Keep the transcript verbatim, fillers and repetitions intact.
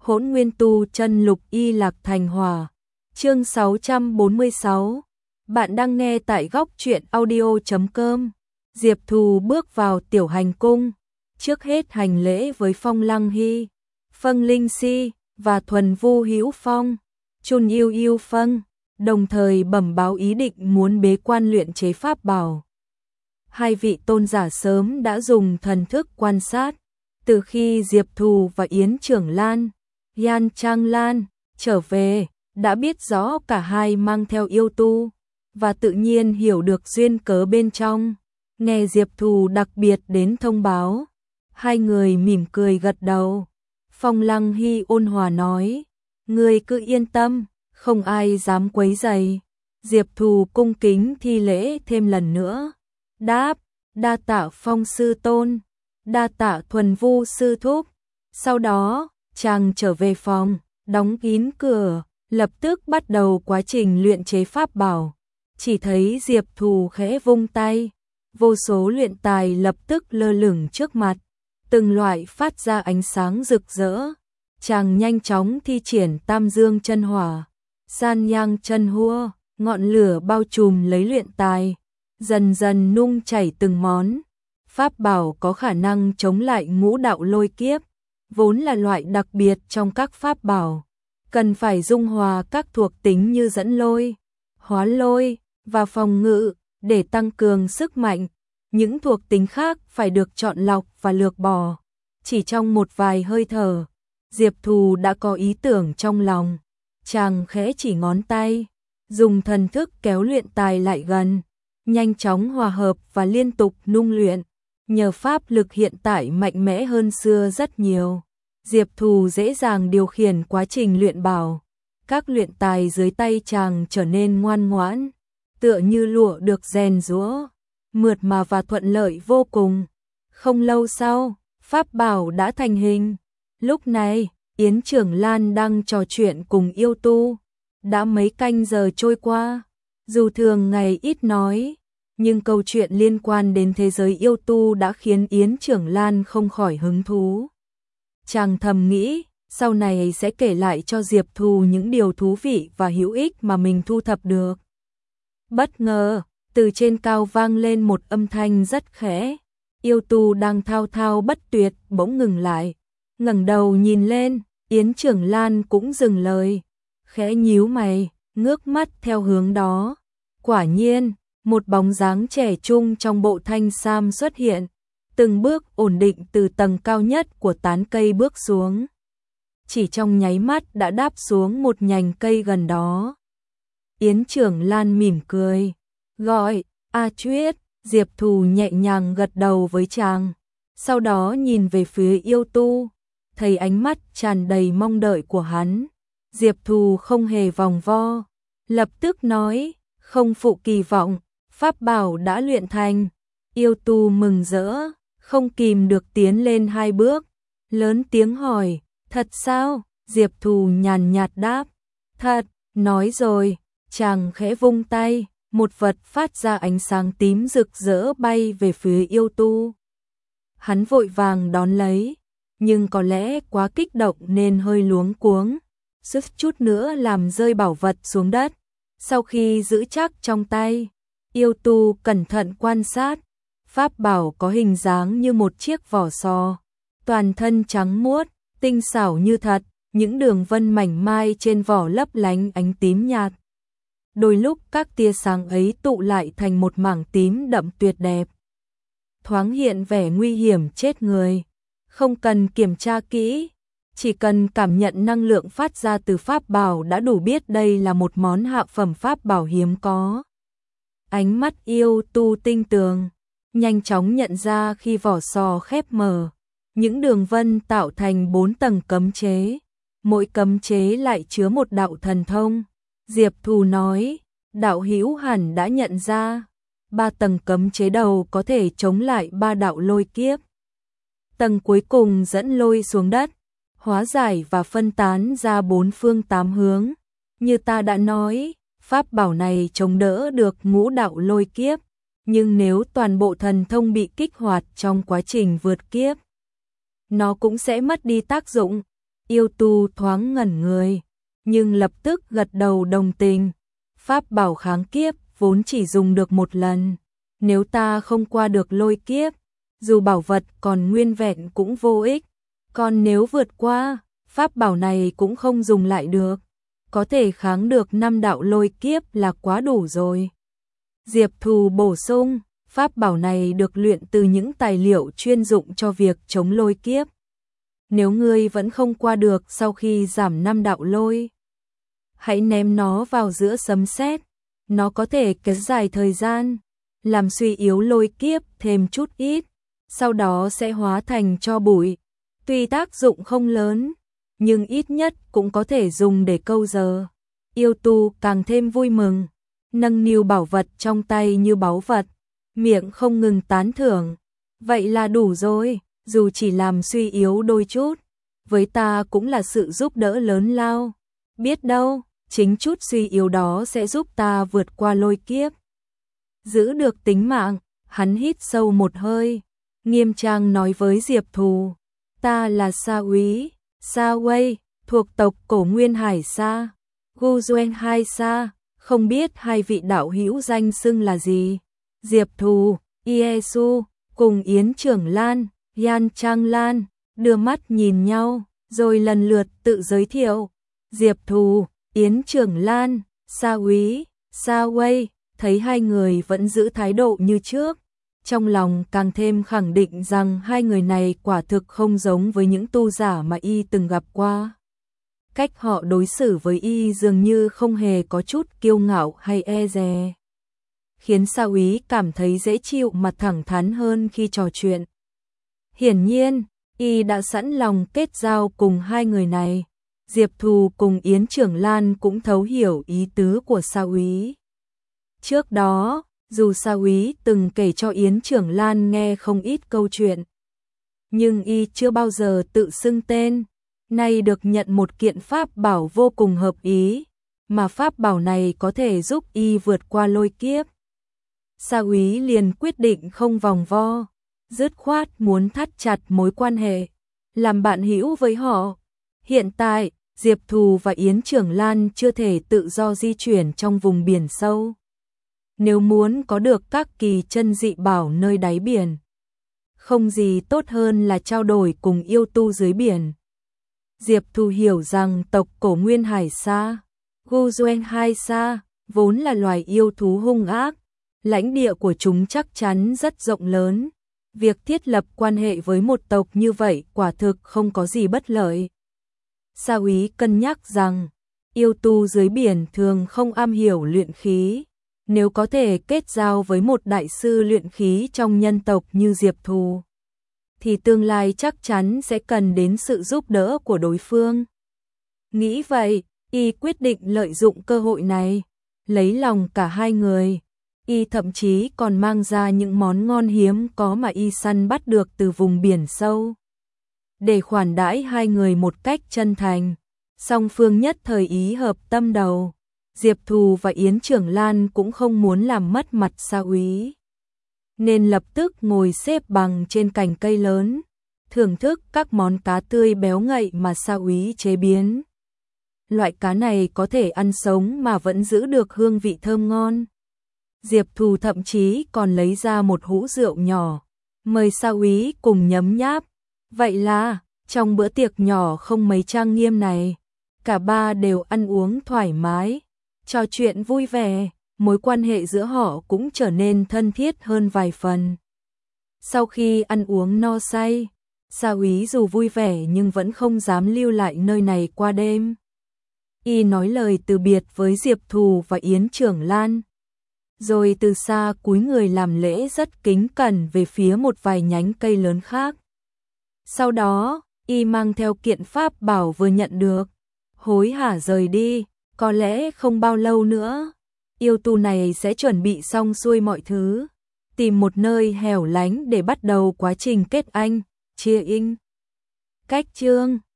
Hỗn Nguyên Tu Chân Lục Y Lạc Thành Hỏa. Chương sáu trăm bốn mươi sáu. Bạn đang nghe tại góc truyện audio chấm com. Diệp Thù bước vào Tiểu Hành Cung, trước hết hành lễ với Phong Lăng Hy, Phân Linh Si và Thuần Vu Hữu Phong, Chun Yêu Yêu Phân, đồng thời bẩm báo ý định muốn bế quan luyện chế pháp bảo. Hai vị tôn giả sớm đã dùng thần thức quan sát, từ khi Diệp Thù và Yến Trưởng Lan, Yan Trang Lan trở về, đã biết rõ cả hai mang theo yêu tu, và tự nhiên hiểu được duyên cớ bên trong. Nghe Diệp Thù đặc biệt đến thông báo, hai người mỉm cười gật đầu. Phong Lăng Hy ôn hòa nói, người cứ yên tâm, không ai dám quấy rầy. Diệp Thù cung kính thi lễ thêm lần nữa, đáp, đa tạ Phong sư tôn, đa tạ Thuần Vu sư thúc. Sau đó, chàng trở về phòng, đóng kín cửa, lập tức bắt đầu quá trình luyện chế pháp bảo. Chỉ thấy Diệp Thù khẽ vung tay, vô số luyện tài lập tức lơ lửng trước mặt, từng loại phát ra ánh sáng rực rỡ. Chàng nhanh chóng thi triển Tam Dương chân hỏa, San Nhang chân hua, ngọn lửa bao trùm lấy luyện tài, dần dần nung chảy từng món. Pháp bảo có khả năng chống lại ngũ đạo lôi kiếp, vốn là loại đặc biệt trong các pháp bảo, cần phải dung hòa các thuộc tính như dẫn lôi, hóa lôi và phòng ngự để tăng cường sức mạnh. Những thuộc tính khác phải được chọn lọc và lược bỏ. Chỉ trong một vài hơi thở, Diệp Thù đã có ý tưởng trong lòng. Chàng khẽ chỉ ngón tay, dùng thần thức kéo luyện tài lại gần, nhanh chóng hòa hợp và liên tục nung luyện. Nhờ pháp lực hiện tại mạnh mẽ hơn xưa rất nhiều, Diệp Thù dễ dàng điều khiển quá trình luyện bảo. Các luyện tài dưới tay chàng trở nên ngoan ngoãn, tựa như lụa được rèn giũa, mượt mà và thuận lợi vô cùng. Không lâu sau, pháp bảo đã thành hình. Lúc này, Yến Trưởng Lan đang trò chuyện cùng yêu tu. Đã mấy canh giờ trôi qua, dù thường ngày ít nói, nhưng câu chuyện liên quan đến thế giới yêu tu đã khiến Yến Trưởng Lan không khỏi hứng thú. Chàng thầm nghĩ, sau này sẽ kể lại cho Diệp Thù những điều thú vị và hữu ích mà mình thu thập được. Bất ngờ, từ trên cao vang lên một âm thanh rất khẽ. Yêu tu đang thao thao bất tuyệt bỗng ngừng lại, ngẩng đầu nhìn lên. Yến Trưởng Lan cũng dừng lời, khẽ nhíu mày, ngước mắt theo hướng đó. Quả nhiên, một bóng dáng trẻ trung trong bộ thanh sam xuất hiện, từng bước ổn định từ tầng cao nhất của tán cây bước xuống. Chỉ trong nháy mắt đã đáp xuống một nhành cây gần đó. Yến Trưởng Lan mỉm cười, gọi, A Chuyết. Diệp Thù nhẹ nhàng gật đầu với chàng, sau đó nhìn về phía yêu tu, thấy ánh mắt tràn đầy mong đợi của hắn. Diệp Thù không hề vòng vo, lập tức nói, không phụ kỳ vọng, pháp bảo đã luyện thành. Yêu tu mừng rỡ, không kìm được tiến lên hai bước, lớn tiếng hỏi, thật sao? Diệp Thù nhàn nhạt đáp, thật. Nói rồi, chàng khẽ vung tay, một vật phát ra ánh sáng tím rực rỡ bay về phía yêu tu. Hắn vội vàng đón lấy, nhưng có lẽ quá kích động nên hơi luống cuống, suýt chút nữa làm rơi bảo vật xuống đất. Sau khi giữ chắc trong tay, yêu tu cẩn thận quan sát. Pháp bảo có hình dáng như một chiếc vỏ sò, toàn thân trắng muốt, tinh xảo như thật, những đường vân mảnh mai trên vỏ lấp lánh ánh tím nhạt. Đôi lúc các tia sáng ấy tụ lại thành một mảng tím đậm tuyệt đẹp, thoáng hiện vẻ nguy hiểm chết người. Không cần kiểm tra kỹ, chỉ cần cảm nhận năng lượng phát ra từ pháp bảo đã đủ biết đây là một món hạ phẩm pháp bảo hiếm có. Ánh mắt yêu tu tinh tường, nhanh chóng nhận ra khi vỏ sò khép mở, những đường vân tạo thành bốn tầng cấm chế, mỗi cấm chế lại chứa một đạo thần thông. Diệp Thù nói, đạo hữu hẳn đã nhận ra, ba tầng cấm chế đầu có thể chống lại ba đạo lôi kiếp. Tầng cuối cùng dẫn lôi xuống đất, hóa giải và phân tán ra bốn phương tám hướng. Như ta đã nói, pháp bảo này chống đỡ được ngũ đạo lôi kiếp, nhưng nếu toàn bộ thần thông bị kích hoạt trong quá trình vượt kiếp, nó cũng sẽ mất đi tác dụng. Yêu tu thoáng ngẩn người, nhưng lập tức gật đầu đồng tình. Pháp bảo kháng kiếp vốn chỉ dùng được một lần, nếu ta không qua được lôi kiếp, dù bảo vật còn nguyên vẹn cũng vô ích, còn nếu vượt qua, pháp bảo này cũng không dùng lại được, có thể kháng được năm đạo lôi kiếp là quá đủ rồi. Diệp Thù bổ sung, pháp bảo này được luyện từ những tài liệu chuyên dụng cho việc chống lôi kiếp. Nếu ngươi vẫn không qua được sau khi giảm năm đạo lôi, hãy ném nó vào giữa sấm sét, nó có thể kéo dài thời gian, làm suy yếu lôi kiếp thêm chút ít, sau đó sẽ hóa thành tro bụi. Tuy tác dụng không lớn, nhưng ít nhất cũng có thể dùng để câu giờ. Yêu tu càng thêm vui mừng, nâng niu bảo vật trong tay như báu vật, miệng không ngừng tán thưởng. Vậy là đủ rồi, dù chỉ làm suy yếu đôi chút, với ta cũng là sự giúp đỡ lớn lao. Biết đâu, chính chút suy yếu đó sẽ giúp ta vượt qua lôi kiếp, giữ được tính mạng. Hắn hít sâu một hơi, nghiêm trang nói với Diệp Thù, ta là Sa Úy, Sa Wei, thuộc tộc Cổ Nguyên Hải Sa, Gu Duen Hai Sa, không biết hai vị đạo hữu danh xưng là gì. Diệp Thù, Iesu, cùng Yến Trưởng Lan, Yan Trang Lan, đưa mắt nhìn nhau, rồi lần lượt tự giới thiệu. Diệp Thù, Yến Trưởng Lan, Sa Úy, Sa Wei, thấy hai người vẫn giữ thái độ như trước, trong lòng càng thêm khẳng định rằng hai người này quả thực không giống với những tu giả mà y từng gặp qua. Cách họ đối xử với y dường như không hề có chút kiêu ngạo hay e dè, khiến Sa Úy cảm thấy dễ chịu mà thẳng thắn hơn khi trò chuyện. Hiển nhiên, y đã sẵn lòng kết giao cùng hai người này. Diệp Thù cùng Yến Trưởng Lan cũng thấu hiểu ý tứ của Sa Úy. Trước đó, dù Sa Úy từng kể cho Yến Trưởng Lan nghe không ít câu chuyện, nhưng y chưa bao giờ tự xưng tên. Nay được nhận một kiện pháp bảo vô cùng hợp ý, mà pháp bảo này có thể giúp y vượt qua lôi kiếp. Sa Úy liền quyết định không vòng vo, dứt khoát muốn thắt chặt mối quan hệ, làm bạn hữu với họ. Hiện tại, Diệp Thù và Yến Trưởng Lan chưa thể tự do di chuyển trong vùng biển sâu. Nếu muốn có được các kỳ chân dị bảo nơi đáy biển, không gì tốt hơn là trao đổi cùng yêu tu dưới biển. Diệp Thù hiểu rằng tộc Cổ Nguyên Hải Sa, Gu Duen Hai Sa, vốn là loài yêu thú hung ác, lãnh địa của chúng chắc chắn rất rộng lớn. Việc thiết lập quan hệ với một tộc như vậy quả thực không có gì bất lợi. Sa Úy cân nhắc rằng, yêu tu dưới biển thường không am hiểu luyện khí, nếu có thể kết giao với một đại sư luyện khí trong nhân tộc như Diệp Thù, thì tương lai chắc chắn sẽ cần đến sự giúp đỡ của đối phương. Nghĩ vậy, y quyết định lợi dụng cơ hội này, lấy lòng cả hai người. Y thậm chí còn mang ra những món ngon hiếm có mà y săn bắt được từ vùng biển sâu, để khoản đãi hai người một cách chân thành. Song phương nhất thời ý hợp tâm đầu. Diệp Thù và Yến Trưởng Lan cũng không muốn làm mất mặt Sa Úy, nên lập tức ngồi xếp bằng trên cành cây lớn, thưởng thức các món cá tươi béo ngậy mà Sa Úy chế biến. Loại cá này có thể ăn sống mà vẫn giữ được hương vị thơm ngon. Diệp Thù thậm chí còn lấy ra một hũ rượu nhỏ, mời Sa Úy cùng nhấm nháp. Vậy là, trong bữa tiệc nhỏ không mấy trang nghiêm này, cả ba đều ăn uống thoải mái, trò chuyện vui vẻ, mối quan hệ giữa họ cũng trở nên thân thiết hơn vài phần. Sau khi ăn uống no say, Sa Úy dù vui vẻ nhưng vẫn không dám lưu lại nơi này qua đêm. Y nói lời từ biệt với Diệp Thù và Yến Trưởng Lan, rồi từ xa cúi người làm lễ rất kính cẩn về phía một vài nhánh cây lớn khác. Sau đó, y mang theo kiện pháp bảo vừa nhận được, hối hả rời đi. Có lẽ không bao lâu nữa, yêu tu này sẽ chuẩn bị xong xuôi mọi thứ, tìm một nơi hẻo lánh để bắt đầu quá trình kết anh, chia in. Cách chương